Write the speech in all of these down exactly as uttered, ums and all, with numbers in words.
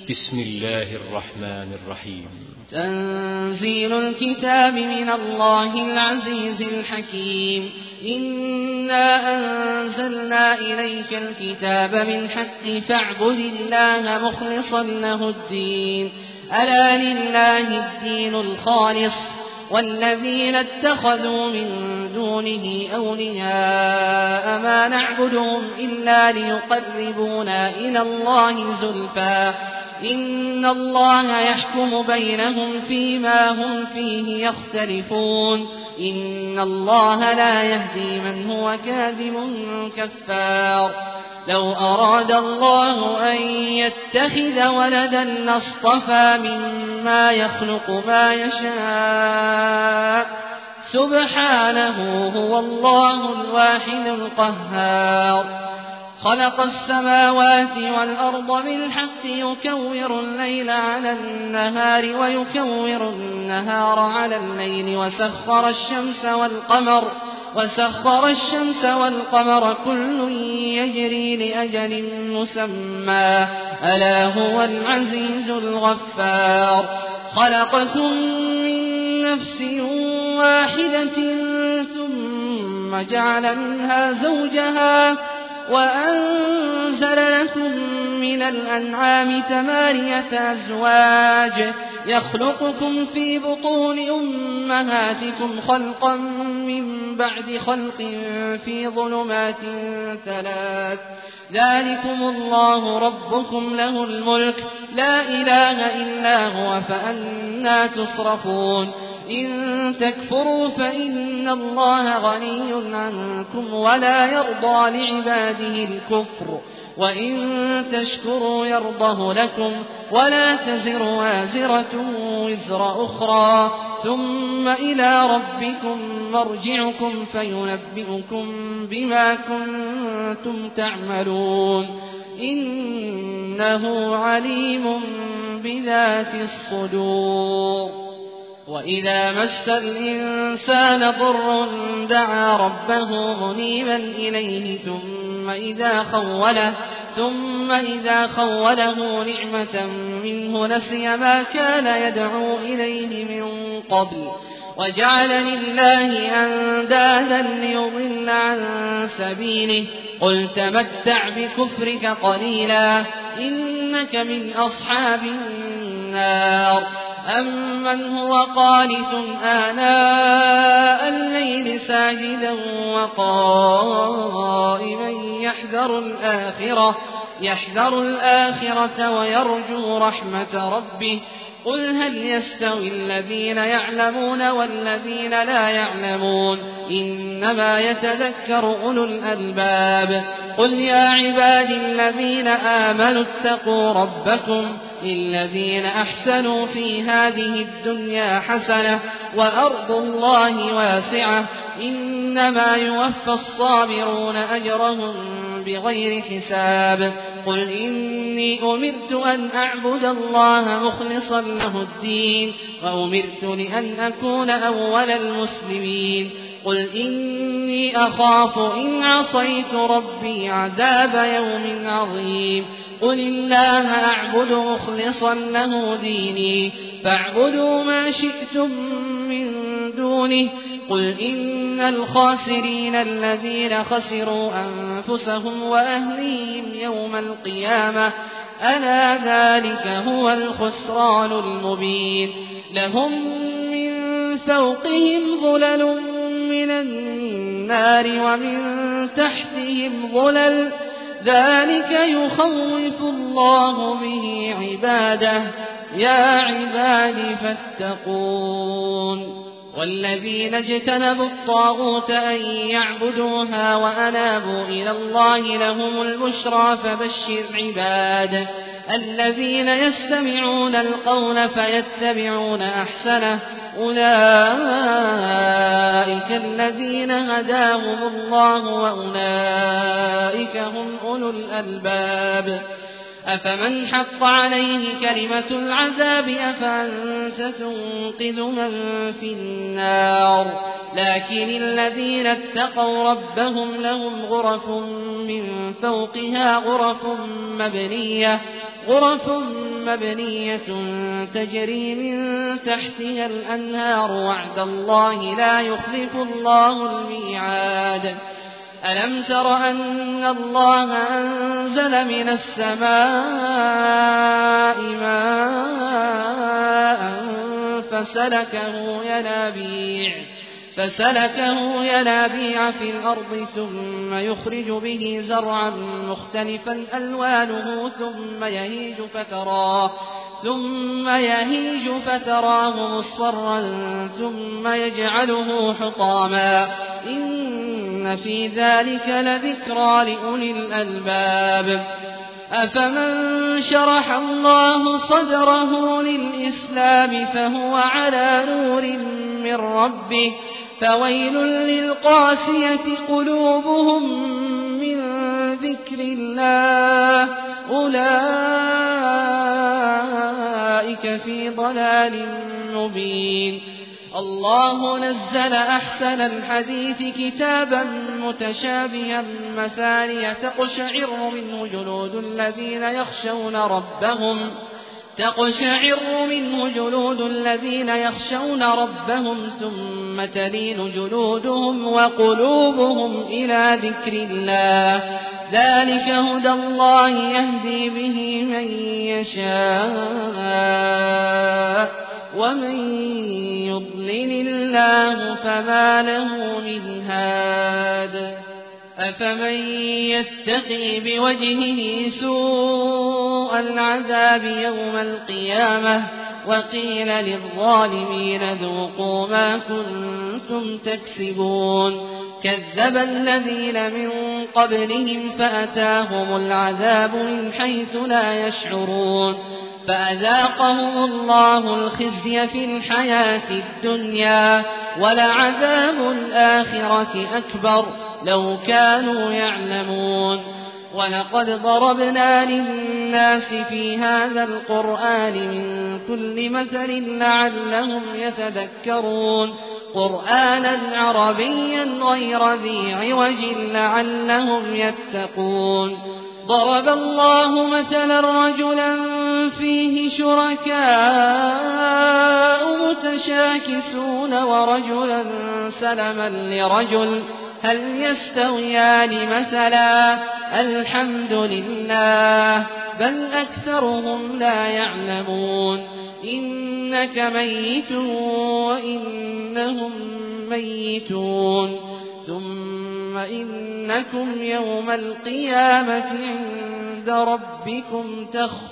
بسم الله الرحمن الرحيم. تنزيل الكتاب من الله العزيز الحكيم. إنا أنزلنا إليك الكتاب بالحق فاعبد الله مخلصا له الدين ألا لله الدين الخالص والذين اتخذوا من دونه أولياء ما نعبدهم إلا ليقربونا إلى الله زلفى إن الله يحكم بينهم فيما هم فيه يختلفون إن الله لا يهدي من هو كاذب كفار. لو أراد الله أن يتخذ ولدا لاصطفى مما يخلق ما يشاء سبحانه هو الله الواحد القهار. خلق السماوات والأرض بالحق يكور الليل على النهار ويكور النهار على الليل وسخر الشمس والقمر وسخر الشمس والقمر كل يجري لأجل مسمى ألا هو العزيز الغفار. خلقكم من نفس واحدة ثم جعل منها زوجها وأنزل لكم من الأنعام ثمانية أزواج يخلقكم في بطون أمهاتكم خلقا من بعد خلق في ظلمات ثلاث ذلكم الله ربكم له الملك لا إله إلا هو فأنى تصرفون. إن تكفروا فإن الله غني عنكم ولا يرضى لعباده الكفر وإن تشكروا يرضه لكم ولا تزر وازرة وزر أخرى ثم إلى ربكم مرجعكم فينبئكم بما كنتم تعملون إنه عليم بذات الصدور. وإذا مس الإنسان ضر دعا ربه منيبا إليه ثم إذا خوله ثم إذا خوله نعمة منه نسي ما كان يدعو إليه من قبل وجعل لله أندادا ليضل عن سبيله قل تمتع بكفرك قليلا إنك من أصحاب النار. أمن هو قانت آناء الليل ساجدا وقائما يحذر الآخرة يحذر الآخرة ويرجو رحمة ربه قل هل يستوي الذين يعلمون والذين لا يعلمون إنما يتذكر أولو الألباب. قل يا عبادي الذين آمنوا اتقوا ربكم للذين أحسنوا في هذه الدنيا حسنة وأرض الله واسعة إنما يوفى الصابرون أجرهم بغير حساب. قل إني أمرت أن أعبد الله مخلصا له الدين وأمرت لأن أكون أول المسلمين. قل إني أخاف إن عصيت ربي عذاب يوم عظيم. قل الله أعبد مخلصا له ديني فاعبدوا ما شئتم من دونه. قل إن الخاسرين الذين خسروا أنفسهم وأهليهم يوم القيامة ألا ذلك هو الخسران المبين. لهم من فوقهم ظلل من النار ومن تحتهم ظلل ذلك يخوف الله به عباده يا عباد فاتقون. والذين اجتنبوا الطاغوت أن يعبدوها وأنابوا إلى الله لهم البشرى فبشر عباد الذين يستمعون القول فيتبعون أحسنه أولئك الذين هداهم الله وأولئك هم أولو الألباب. أفمن حق عليه كلمة العذاب أفأنت تنقذ من في النار لكن الذين اتقوا ربهم لهم غرف من فوقها غرف مبنية غرف مبنية تجري من تحتها الأنهار وعد الله لا يخلف الله الميعاد ألم تر أن الله أنزل من السماء ماء فسلكه ينابيع فسلكه ينابيع في الأرض ثم يخرج به زرعا مختلفا ألوانه ثم يهيج فتراه ثم يهيج فتراه مصفرا ثم يجعله حطاما إن في ذلك لذكرى لأولي الألباب أفمن شرح الله صدره للإسلام فهو على نور من ربه فويل للقاسية قلوبهم من ذكر الله أولئك في ضلال مبين الله نزل أحسن الحديث كتابا متشابها مثانية تقشعر منه جلود الذين يخشون ربهم تقشعر منه جلود الذين يخشون ربهم ثم تلين جلودهم وقلوبهم إلى ذكر الله ذلك هدى الله يهدي به من يشاء ومن يضلل الله فما له من هاد أفمن يتقي بوجهه سوء العذاب يوم القيامة وقيل للظالمين ذوقوا ما كنتم تكسبون كذب الذين من قبلهم فأتاهم العذاب من حيث لا يشعرون فأذاقهم الله الخزي في الحياة الدنيا ولعذاب الآخرة أكبر لو كانوا يعلمون ولقد ضربنا للناس في هذا القرآن من كل مثل لعلهم يتذكرون قرآنا عربيا غير ذي عوج لعلهم يتقون ضرب الله مثلا رجلا فيه شركاء متشاكسون ورجلا سلما لرجل هل يستويان مثلا الحمد لله بل أكثرهم لا يعلمون إنك ميت وإنهم ميتون ثم إنكم يوم القيامة عند ربكم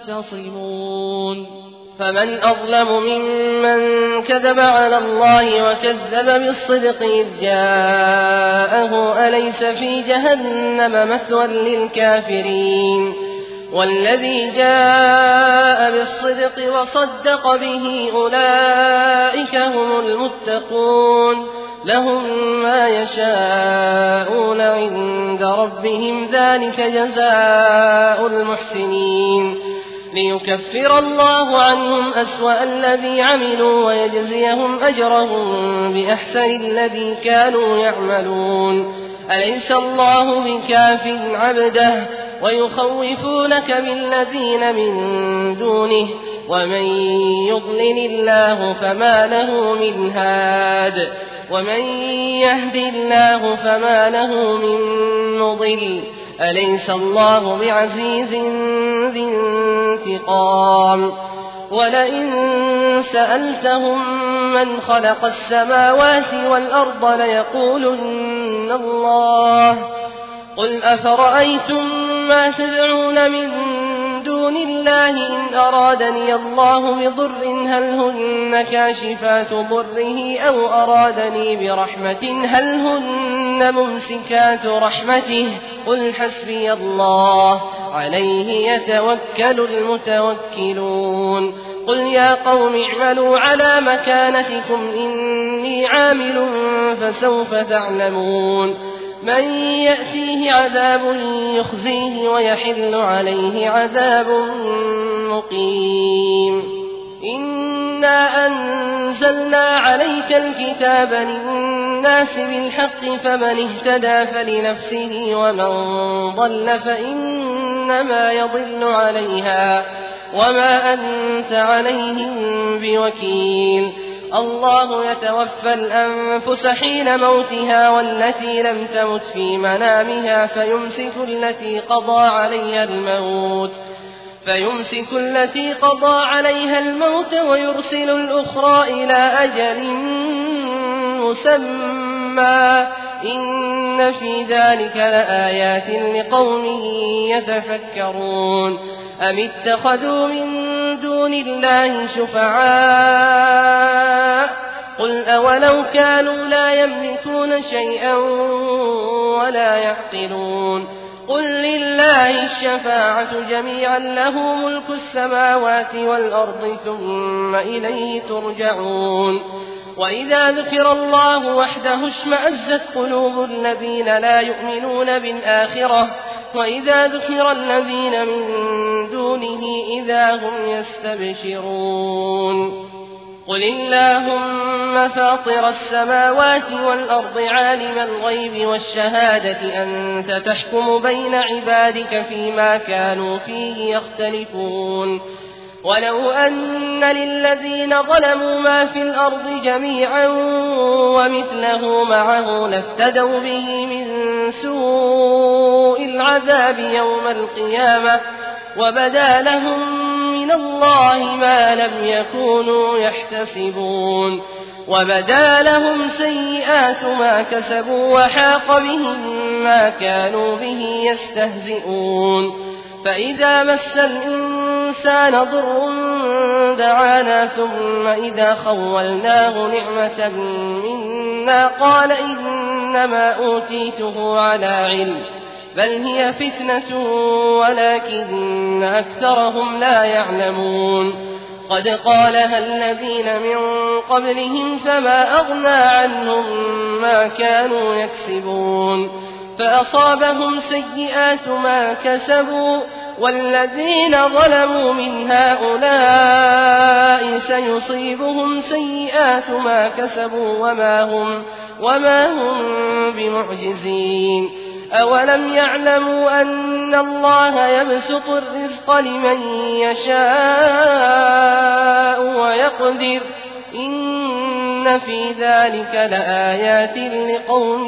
تختصمون فمن أظلم ممن كذب على الله وكذب بالصدق إذ جاءه أليس في جهنم مثوى للكافرين والذي جاء بالصدق وصدق به أولئك هم المتقون لهم ما يشاءون عند ربهم ذلك جزاء المحسنين ليكفر الله عنهم أسوأ الذي عملوا ويجزيهم أجرهم بأحسن الذي كانوا يعملون أليس الله بكاف عبده ويخوفونك بالذين من دونه ومن يضلل الله فما له من هاد ومن يهد الله فما له من مضل أليس الله بعزيز ذي انتقام ولئن سألتهم من خلق السماوات والأرض ليقولن الله قل أفرأيتم ما تدعون من دون الله إن أرادني الله بضر هل هن كاشفات ضره أو أرادني برحمة هل هن ممسكات رحمته قل حسبي الله عليه يتوكل المتوكلون قل يا قوم اعملوا على مكانتكم إني عامل فسوف تعلمون من يأتيه عذاب يخزيه ويحل عليه عذاب مقيم إنا أنزلنا عليك الكتاب للناس بالحق فمن اهتدى فلنفسه ومن ضل فإنما يضل عليها وما أنت عليهم بوكيل الله يتوفى الأنفس حين موتها والتي لم تمت في منامها فيمسك التي قضى عليها الموت فيمسك التي قضى عليها الموت ويرسل الأخرى إلى أجل مسمى إن في ذلك لآيات لقوم يتفكرون أم اتخذوا من دون الله شفعاء قل أولو كانوا لا يملكون شيئا ولا يعقلون قل لله الشفاعة جميعا له ملك السماوات والأرض ثم إليه ترجعون وإذا ذكر الله وحده اشمأزت قلوب الذين لا يؤمنون بالآخرة وإذا ذكر الذين من دونه إذا هم يستبشرون قل اللهم فاطر السماوات والأرض عالم الغيب والشهادة أنت تحكم بين عبادك فيما كانوا فيه يختلفون ولو أن للذين ظلموا ما في الأرض جميعا ومثله معه لافتدوا به من سوء العذاب يوم القيامة وبدا لهم من الله ما لم يكونوا يحتسبون وبدا لهم سيئات ما كسبوا وحاق بهم ما كانوا به يستهزئون فإذا مس الإنسان ضر دعانا ثم إذا خولناه نعمة منا قال إنما أوتيته على علم بل هي فتنة ولكن أكثرهم لا يعلمون قد قالها الذين من قبلهم فما أغنى عنهم ما كانوا يكسبون فأصابهم سيئات ما كسبوا والذين ظلموا من هؤلاء سيصيبهم سيئات ما كسبوا وما هم, وما هم بمعجزين أولم يعلموا أن الله يبسط الرزق لمن يشاء ويقدر إن في ذلك لآيات لقوم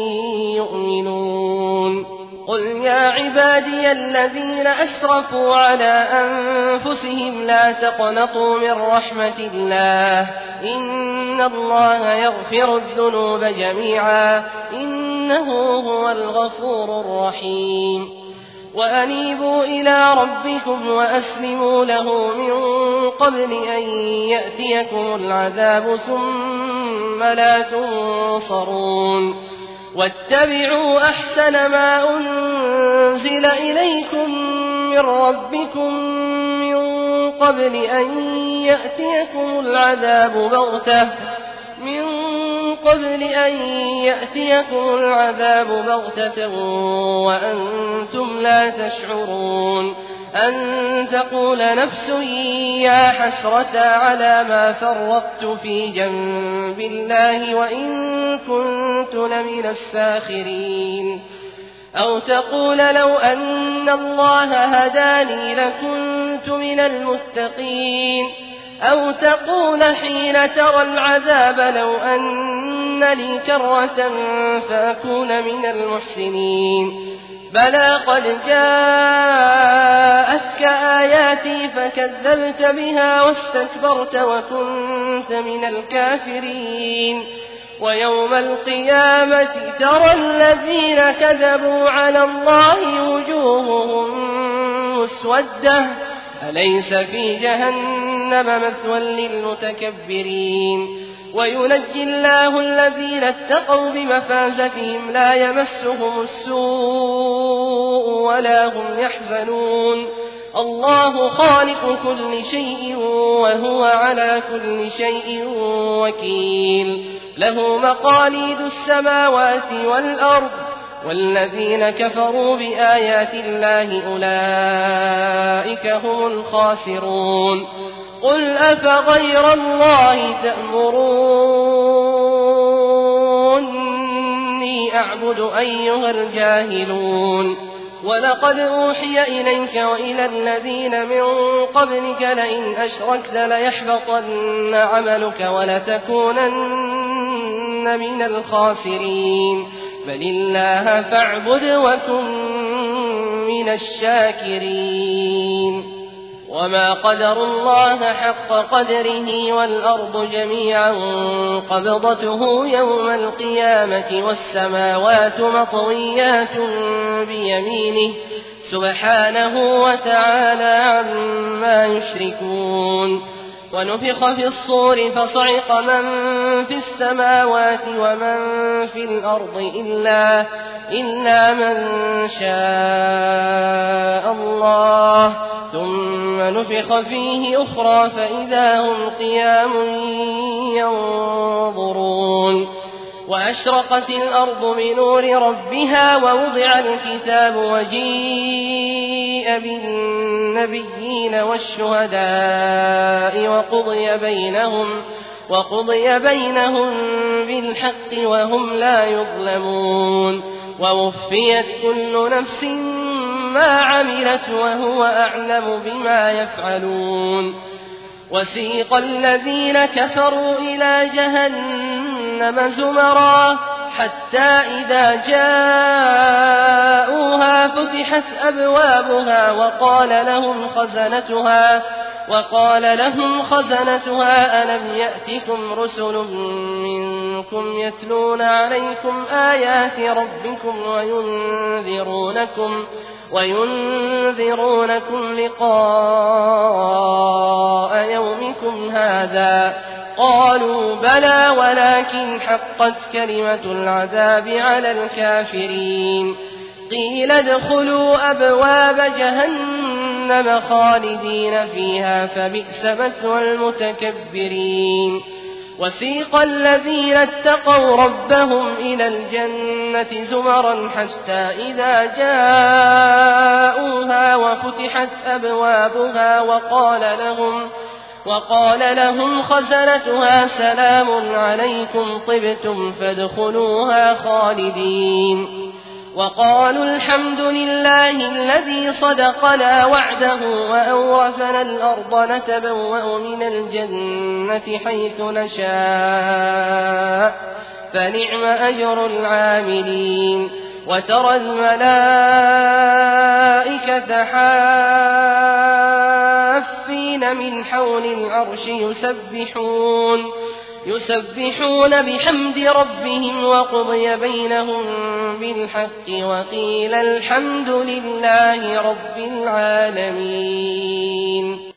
يؤمنون قل يا عبادي الذين أسرفوا على أنفسهم لا تقنطوا من رحمة الله إن الله يغفر الذنوب جميعا إنه هو الغفور الرحيم وأنيبوا إلى ربكم وأسلموا له من قبل أن يأتيكم العذاب ثم لا تنصرون واتبعوا أحسن ما أنزل إليكم من ربكم من قبل أن يأتيكم العذاب بغتة من قبل أن يأتيكم العذاب بغتة وأنتم لا تشعرون أن تقول نفس يا حسرة على ما فرطت في جنب الله وإن كنت لمن الساخرين أو تقول لو أن الله هداني لكنت من المتقين أو تقول حين ترى العذاب لو أن لي كرة فأكون من المحسنين بلى قد جاءتك آياتي فكذبت بها واستكبرت وكنت من الكافرين ويوم القيامة ترى الذين كذبوا على الله وجوههم مسودة أليس في جهنم مثوى للمتكبرين وينجي الله الذين اتقوا بمفازتهم لا يمسهم السوء ولا هم يحزنون الله خالق كل شيء وهو على كل شيء وكيل له مقاليد السماوات والأرض والذين كفروا بآيات الله أولئك هم الخاسرون قل أفغير الله تأمروني أعبد أيها الجاهلون ولقد أوحي إليك وإلى الذين من قبلك لئن أشركت ليحبطن عملك ولتكونن من الخاسرين بل الله فاعبد وكن من الشاكرين وما قدروا الله حق قدره والأرض جميعا قبضته يوم القيامة والسماوات مطويات بيمينه سبحانه وتعالى عما يشركون ونفخ في الصور فصعق من في السماوات ومن في الأرض إلا, إلا من شاء الله ثم نفخ فيه أخرى فإذا هم قيام ينظرون وأشرقت الأرض بنور ربها ووضع الكتاب وجيء بالنبيين والشهداء وقضي بينهم, وقضي بينهم بالحق وهم لا يظلمون ووفيت كل نفس ما عملت وهو أعلم بما يفعلون وسيق الذين كفروا إلى جهنم زمرا حتى إذا جاءوها فتحت أبوابها وقال لهم خزنتها وقال لهم خزنتها ألم يأتكم رسل منكم يتلون عليكم آيات ربكم وينذرونكم وينذرونكم لقاء يومكم هذا قالوا بلى ولكن حقت كلمة العذاب على الكافرين قيل ادخلوا أبواب جهنم خالدين فيها فبئس مثوى المتكبرين وسيق الذين اتقوا ربهم إلى الجنة زمرا حتى إذا جاءوها وفتحت أبوابها وقال لهم, وقال لهم خزنتها سلام عليكم طبتم فادخلوها خالدين وقالوا الحمد لله الذي صدقنا وعده وأورثنا الأرض نتبوأ من الجنة حيث نشاء فنعم أجر العاملين وترى الملائكة حافين من حول العرش يسبحون يسبحون بحمد ربهم وقضي بينهم بالحق وقيل الحمد لله رب العالمين.